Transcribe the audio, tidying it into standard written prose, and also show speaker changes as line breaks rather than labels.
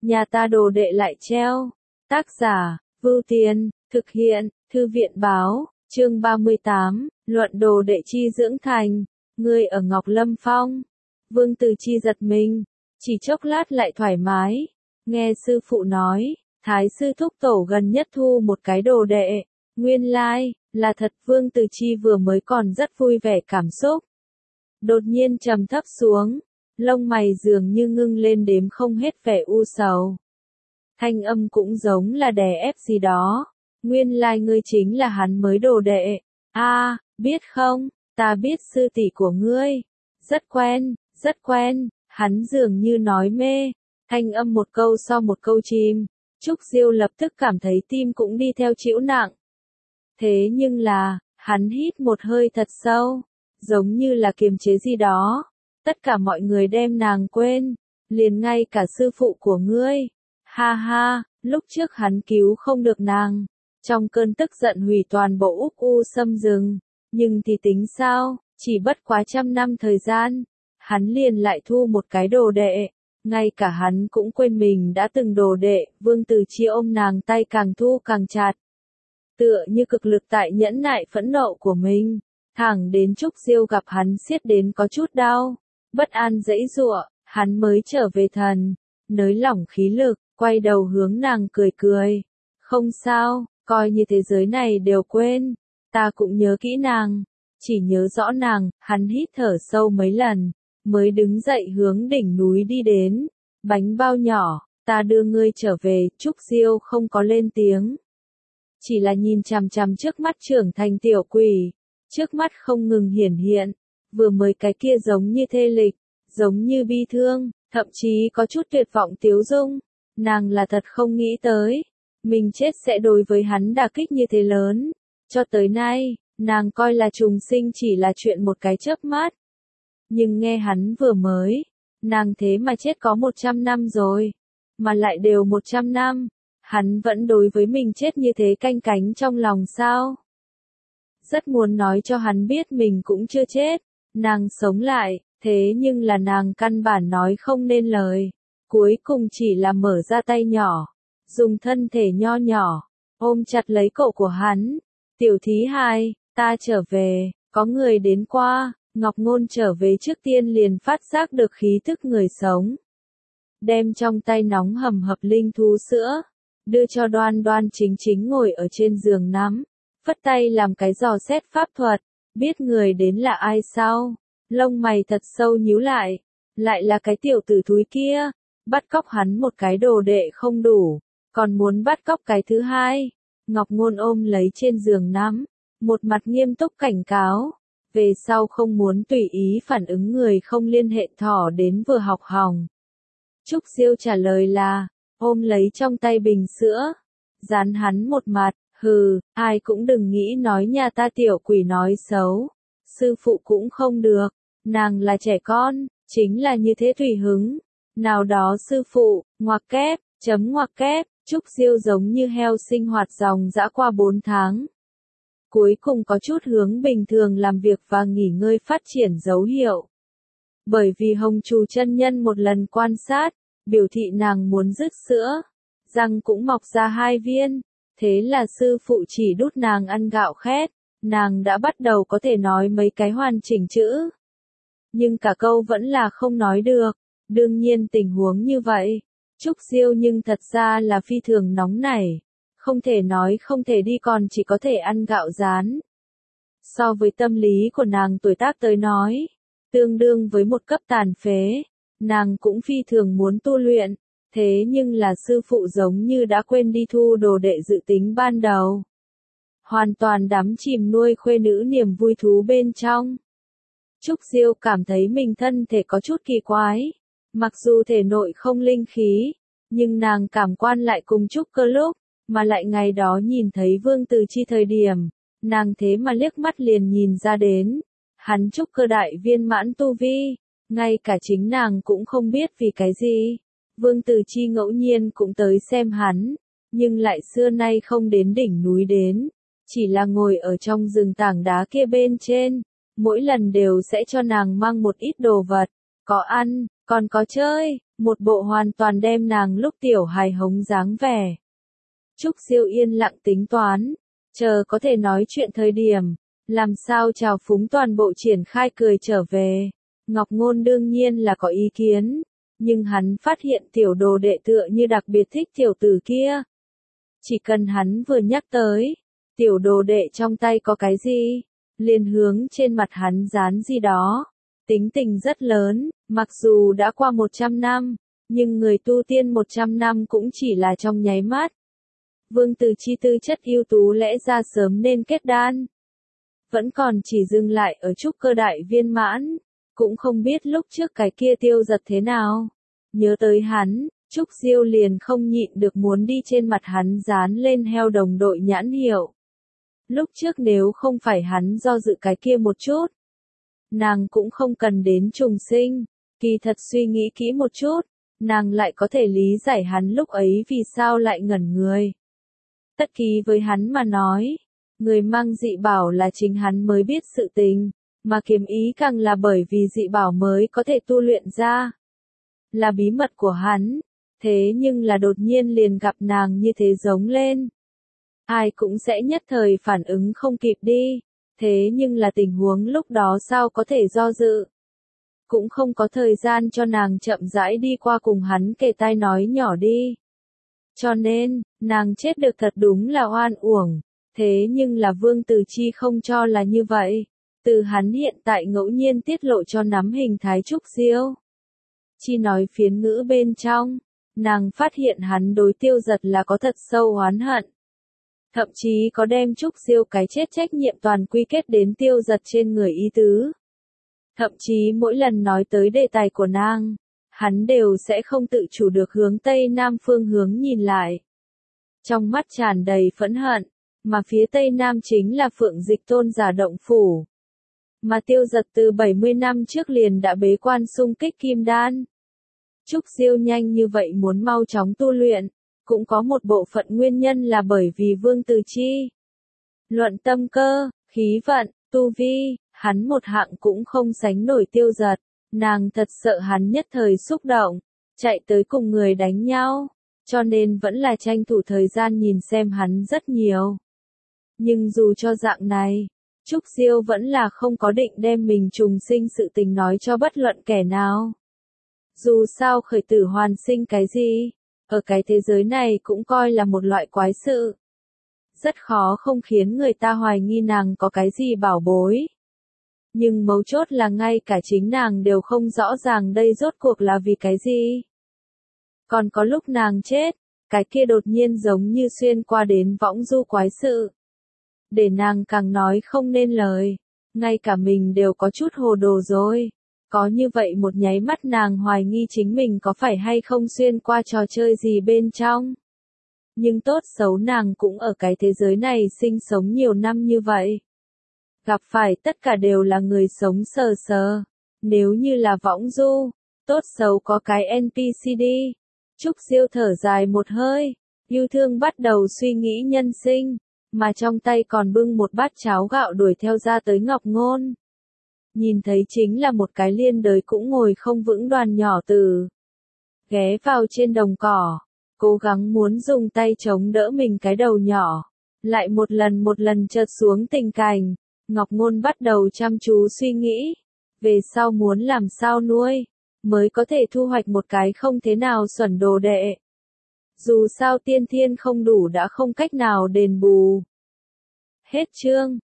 nhà ta đồ đệ lại treo. Tác giả, Vưu Tiên, thực hiện, Thư viện báo, chương 38, luận đồ đệ chi dưỡng thành, ngươi ở Ngọc Lâm Phong. Vương Từ Chi giật mình, chỉ chốc lát lại thoải mái, nghe sư phụ nói, Thái sư thúc tổ gần nhất thu một cái đồ đệ, nguyên lai, là thật. Vương Từ Chi vừa mới còn rất vui vẻ cảm xúc. Đột nhiên trầm thấp xuống, lông mày dường như ngưng lên đếm không hết vẻ u sầu. Thanh âm cũng giống là đè ép gì đó, nguyên lai ngươi chính là hắn mới đồ đệ. A, biết không, ta biết sư tỷ của ngươi, rất quen, hắn dường như nói mê, thanh âm một câu sau một câu chìm. Trúc Diêu lập tức cảm thấy tim cũng đi theo chịu nặng. Thế nhưng là, hắn hít một hơi thật sâu, giống như là kiềm chế gì đó. Tất cả mọi người đem nàng quên, liền ngay cả sư phụ của ngươi. Ha ha, lúc trước hắn cứu không được nàng, trong cơn tức giận hủy toàn bộ Úc U Sâm rừng, nhưng thì tính sao, chỉ bất quá 100 năm thời gian, hắn liền lại thu một cái đồ đệ, ngay cả hắn cũng quên mình đã từng đồ đệ. Vương Từ Chi ôm nàng tay càng thu càng chặt, tựa như cực lực tại nhẫn nại phẫn nộ của mình, thẳng đến Trúc Diêu gặp hắn siết đến có chút đau, bất an giãy giụa, hắn mới trở về thần, nới lỏng khí lực, quay đầu hướng nàng cười cười. Không sao, coi như thế giới này đều quên, ta cũng nhớ kỹ nàng, chỉ nhớ rõ nàng. Hắn hít thở sâu mấy lần, mới đứng dậy hướng đỉnh núi đi đến. Bánh bao nhỏ, ta đưa ngươi trở về. Trúc Diêu không có lên tiếng, chỉ là nhìn chằm chằm trước mắt trưởng thành tiểu quỷ, trước mắt không ngừng hiển hiện, vừa mới cái kia giống như thê lịch, giống như bi thương, thậm chí có chút tuyệt vọng tiếu dung. Nàng là thật không nghĩ tới, mình chết sẽ đối với hắn đả kích như thế lớn. Cho tới nay, nàng coi là trùng sinh chỉ là chuyện một cái chớp mắt. Nhưng nghe hắn vừa mới, nàng thế mà chết có 100 năm rồi, mà lại đều 100 năm, hắn vẫn đối với mình chết như thế canh cánh trong lòng sao? Rất muốn nói cho hắn biết mình cũng chưa chết, nàng sống lại, thế nhưng là nàng căn bản nói không nên lời. Cuối cùng chỉ là mở ra tay nhỏ, dùng thân thể nho nhỏ, ôm chặt lấy cổ của hắn. Tiểu thí hài, ta trở về, có người đến qua. Ngọc Ngôn trở về trước tiên liền phát giác được khí thức người sống. Đem trong tay nóng hầm hập linh thú sữa, đưa cho Đoan Đoan chính chính ngồi ở trên giường nắm, phất tay làm cái dò xét pháp thuật. Biết người đến là ai sao? Lông mày thật sâu nhíu lại là cái tiểu tử thúi kia. Bắt cóc hắn một cái đồ đệ không đủ, còn muốn bắt cóc cái thứ hai. Ngọc Ngôn ôm lấy trên giường nắm, một mặt nghiêm túc cảnh cáo, về sau không muốn tùy ý phản ứng người không liên hệ thỏ đến vừa học hỏng. Trúc Diêu trả lời là, ôm lấy trong tay bình sữa, dán hắn một mặt, hừ, ai cũng đừng nghĩ nói nhà ta tiểu quỷ nói xấu, sư phụ cũng không được, nàng là trẻ con, chính là như thế tùy hứng. Nào đó sư phụ, ngoặc kép, Trúc Diêu giống như heo sinh hoạt dòng dã qua 4 tháng. Cuối cùng có chút hướng bình thường làm việc và nghỉ ngơi phát triển dấu hiệu. Bởi vì Hồng Trù chân nhân một lần quan sát, biểu thị nàng muốn rứt sữa, răng cũng mọc ra 2 viên, thế là sư phụ chỉ đút nàng ăn gạo khét, nàng đã bắt đầu có thể nói mấy cái hoàn chỉnh chữ. Nhưng cả câu vẫn là không nói được. Đương nhiên tình huống như vậy, Trúc Diêu nhưng thật ra là phi thường nóng nảy, không thể nói không thể đi, còn chỉ có thể ăn gạo rán. So với tâm lý của nàng tuổi tác tới nói, tương đương với một cấp tàn phế, nàng cũng phi thường muốn tu luyện, thế nhưng là sư phụ giống như đã quên đi thu đồ đệ dự tính ban đầu. Hoàn toàn đắm chìm nuôi khuê nữ niềm vui thú bên trong. Trúc Diêu cảm thấy mình thân thể có chút kỳ quái. Mặc dù thể nội không linh khí, nhưng nàng cảm quan lại cùng Trúc Cơ lúc, mà lại ngày đó nhìn thấy Vương Từ Chi thời điểm, nàng thế mà liếc mắt liền nhìn ra đến. Hắn Trúc Cơ đại viên mãn tu vi, ngay cả chính nàng cũng không biết vì cái gì. Vương Từ Chi ngẫu nhiên cũng tới xem hắn, nhưng lại xưa nay không đến đỉnh núi đến, chỉ là ngồi ở trong rừng tảng đá kia bên trên, mỗi lần đều sẽ cho nàng mang một ít đồ vật. Có ăn, còn có chơi, một bộ hoàn toàn đem nàng lúc tiểu hài hống dáng vẻ. Trúc Diêu yên lặng tính toán, chờ có thể nói chuyện thời điểm, làm sao trào phúng toàn bộ triển khai cười trở về. Ngọc Ngôn đương nhiên là có ý kiến, nhưng hắn phát hiện tiểu đồ đệ tựa như đặc biệt thích tiểu tử kia. Chỉ cần hắn vừa nhắc tới, tiểu đồ đệ trong tay có cái gì, liền hướng trên mặt hắn dán gì đó. Tính tình rất lớn, mặc dù đã qua 100 năm, nhưng người tu tiên 100 năm cũng chỉ là trong nháy mắt. Vương Từ Chi tư chất ưu tú lẽ ra sớm nên kết đan. Vẫn còn chỉ dừng lại ở trúc cơ đại viên mãn, cũng không biết lúc trước cái kia Tiêu Giật thế nào. Nhớ tới hắn, Trúc Diêu liền không nhịn được muốn đi trên mặt hắn dán lên heo đồng đội nhãn hiệu. Lúc trước nếu không phải hắn do dự cái kia một chút, nàng cũng không cần đến trùng sinh. Kỳ thật suy nghĩ kỹ một chút, nàng lại có thể lý giải hắn lúc ấy vì sao lại ngẩn người. Tất ký với hắn mà nói, người mang dị bảo là chính hắn mới biết sự tình, mà kiếm ý càng là bởi vì dị bảo mới có thể tu luyện ra. Là bí mật của hắn, thế nhưng là đột nhiên liền gặp nàng như thế giống lên. Ai cũng sẽ nhất thời phản ứng không kịp đi, thế nhưng là tình huống lúc đó sao có thể do dự. Cũng không có thời gian cho nàng chậm rãi đi qua cùng hắn kề tai nói nhỏ đi. Cho nên, nàng chết được thật đúng là oan uổng, thế nhưng là Vương Từ Chi không cho là như vậy. Từ hắn hiện tại ngẫu nhiên tiết lộ cho nắm hình thái Trúc Diêu. Chi nói phiến ngữ bên trong, nàng phát hiện hắn đối Tiêu Giật là có thật sâu oán hận. Thậm chí có đem Trúc Diêu cái chết trách nhiệm toàn quy kết đến Tiêu Giật trên người ý tứ. Thậm chí mỗi lần nói tới đề tài của nàng, hắn đều sẽ không tự chủ được hướng Tây Nam phương hướng nhìn lại. Trong mắt tràn đầy phẫn hận, mà phía Tây Nam chính là Phượng Dịch Tôn giả động phủ. Mà Tiêu Giật từ 70 năm trước liền đã bế quan xung kích kim đan. Trúc Diêu nhanh như vậy muốn mau chóng tu luyện, cũng có một bộ phận nguyên nhân là bởi vì Vương Từ Chi. Luận tâm cơ, khí vận, tu vi, hắn một hạng cũng không sánh nổi Tiêu Giật, nàng thật sợ hắn nhất thời xúc động, chạy tới cùng người đánh nhau, cho nên vẫn là tranh thủ thời gian nhìn xem hắn rất nhiều. Nhưng dù cho dạng này, Trúc Diêu vẫn là không có định đem mình trùng sinh sự tình nói cho bất luận kẻ nào. Dù sao khởi tử hoàn sinh cái gì, ở cái thế giới này cũng coi là một loại quái sự. Rất khó không khiến người ta hoài nghi nàng có cái gì bảo bối. Nhưng mấu chốt là ngay cả chính nàng đều không rõ ràng đây rốt cuộc là vì cái gì. Còn có lúc nàng chết, cái kia đột nhiên giống như xuyên qua đến võng du quái sự. Để nàng càng nói không nên lời, ngay cả mình đều có chút hồ đồ rồi. Có như vậy một nháy mắt nàng hoài nghi chính mình có phải hay không xuyên qua trò chơi gì bên trong. Nhưng tốt xấu nàng cũng ở cái thế giới này sinh sống nhiều năm như vậy. Gặp phải tất cả đều là người sống sờ sờ. Nếu như là võng du, tốt xấu có cái NPC đi. Trúc Diêu thở dài một hơi, yêu thương bắt đầu suy nghĩ nhân sinh, mà trong tay còn bưng một bát cháo gạo đuổi theo ra tới Ngọc Ngôn. Nhìn thấy chính là một cái liên đới cũng ngồi không vững đoàn nhỏ tử. Ghé vào trên đồng cỏ, cố gắng muốn dùng tay chống đỡ mình cái đầu nhỏ. Lại một lần chợt xuống tình cảnh, Ngọc Ngôn bắt đầu chăm chú suy nghĩ. Về sau muốn làm sao nuôi, mới có thể thu hoạch một cái không thế nào xuẩn đồ đệ. Dù sao tiên thiên không đủ đã không cách nào đền bù. Hết chương.